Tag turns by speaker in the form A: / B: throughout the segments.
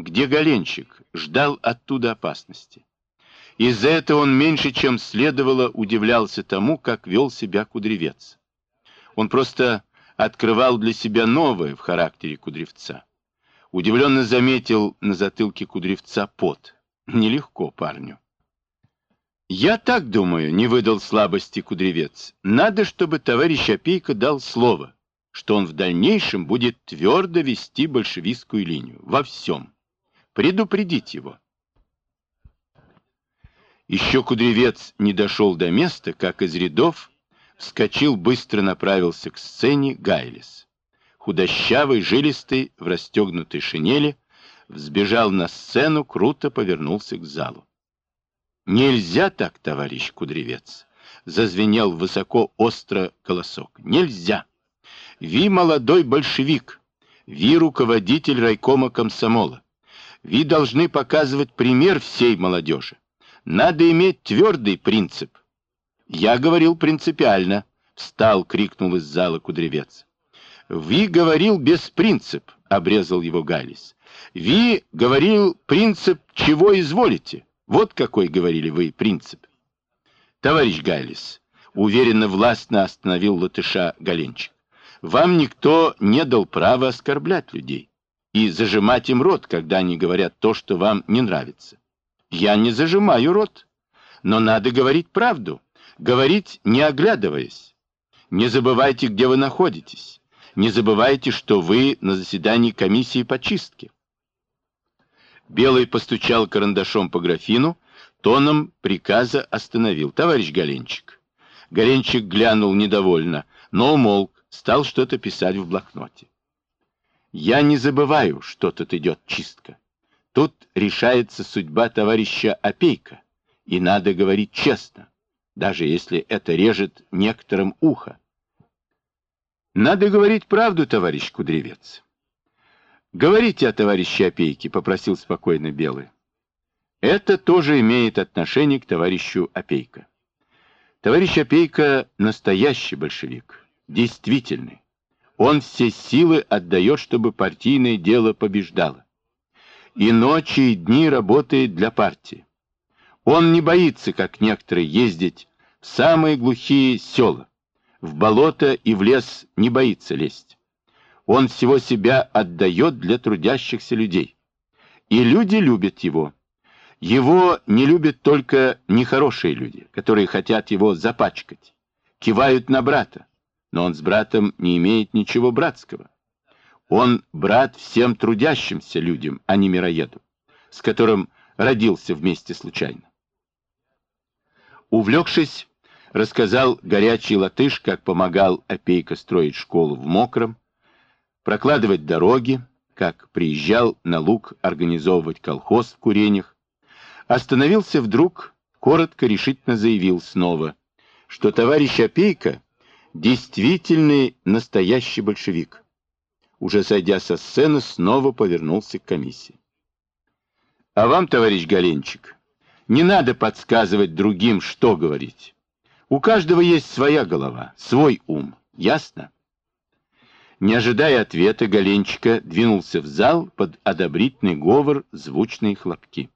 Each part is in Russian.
A: где Голенчик, ждал оттуда опасности. Из-за этого он меньше, чем следовало, удивлялся тому, как вел себя Кудрявец. Он просто открывал для себя новое в характере Кудрявца. Удивленно заметил на затылке Кудрявца пот. Нелегко парню. «Я так думаю», — не выдал слабости Кудрявец. «Надо, чтобы товарищ Опейко дал слово, что он в дальнейшем будет твердо вести большевистскую линию. Во всем. Предупредить его». Еще Кудрявец не дошел до места, как из рядов вскочил, быстро направился к сцене Гайлес. Худощавый, жилистый, в расстегнутой шинели, взбежал на сцену, круто повернулся к залу. «Нельзя так, товарищ Кудрявец!» — зазвенел высоко остро голосок. «Нельзя! Ви молодой большевик, ви руководитель райкома комсомола. Ви должны показывать пример всей молодежи. Надо иметь твердый принцип». «Я говорил принципиально», — встал, крикнул из зала Кудрявец. «Ви говорил без принцип», — обрезал его Гайлес. «Ви говорил принцип, чего изволите. Вот какой, говорили вы, принцип». «Товарищ Гайлес», — уверенно властно остановил латыша Голенчик, «вам никто не дал права оскорблять людей и зажимать им рот, когда они говорят то, что вам не нравится. Я не зажимаю рот, но надо говорить правду, говорить не оглядываясь. Не забывайте, где вы находитесь. Не забывайте, что вы на заседании комиссии по чистке». Белый постучал карандашом по графину, тоном приказа остановил. «Товарищ Голенчик». Голенчик глянул недовольно, но умолк, стал что-то писать в блокноте. «Я не забываю, что тут идет чистка. Тут решается судьба товарища Опейка, и надо говорить честно, даже если это режет некоторым ухо. Надо говорить правду, товарищ Кудрявец». «Говорите о товарище Опейке», — попросил спокойно Белый. «Это тоже имеет отношение к товарищу Опейко. Товарищ Опейко — настоящий большевик, действительный. Он все силы отдает, чтобы партийное дело побеждало. И ночи, и дни работает для партии. Он не боится, как некоторые, ездить в самые глухие села, в болото и в лес не боится лезть. Он всего себя отдает для трудящихся людей. И люди любят его. Его не любят только нехорошие люди, которые хотят его запачкать, кивают на брата, но он с братом не имеет ничего братского. Он брат всем трудящимся людям, а не мироеду, с которым родился вместе случайно». Увлекшись, рассказал горячий латыш, как помогал Опейко строить школу в Мокром, прокладывать дороги, как приезжал на луг организовывать колхоз в Куренях. Остановился вдруг, коротко, решительно заявил снова, что товарищ Опейко действительный настоящий большевик. Уже сойдя со сцены, снова повернулся к комиссии. «А вам, товарищ Голенчик, не надо подсказывать другим, что говорить. У каждого есть своя голова, свой ум. Ясно?» Не ожидая ответа, Голенчика двинулся в зал под одобрительный говор, звучные хлопки.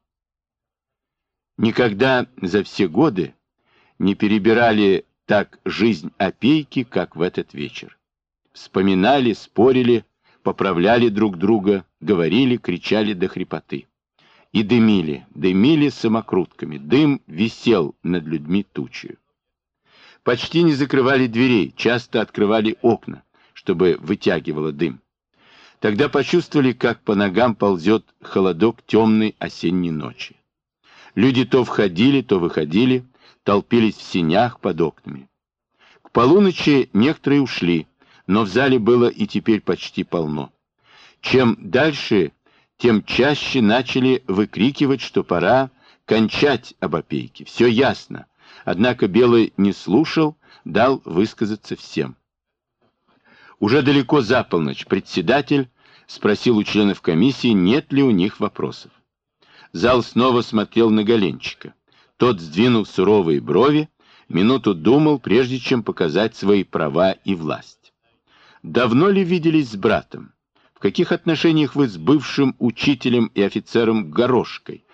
A: Никогда за все годы не перебирали так жизнь Опейки, как в этот вечер. Вспоминали, спорили, поправляли друг друга, говорили, кричали до хрипоты. И дымили самокрутками, дым висел над людьми тучью. Почти не закрывали дверей, часто открывали окна, чтобы вытягивало дым. Тогда почувствовали, как по ногам ползет холодок темной осенней ночи. Люди то входили, то выходили, толпились в сенях под окнами. К полуночи некоторые ушли, но в зале было и теперь почти полно. Чем дальше, тем чаще начали выкрикивать, что пора кончать об Опейке. Все ясно. Однако Белый не слушал, дал высказаться всем. Уже далеко за полночь председатель спросил у членов комиссии, нет ли у них вопросов. Зал снова смотрел на Голенчика. Тот, сдвинув суровые брови, минуту думал, прежде чем показать свои права и власть. Давно ли виделись с братом? В каких отношениях вы с бывшим учителем и офицером Горошкой?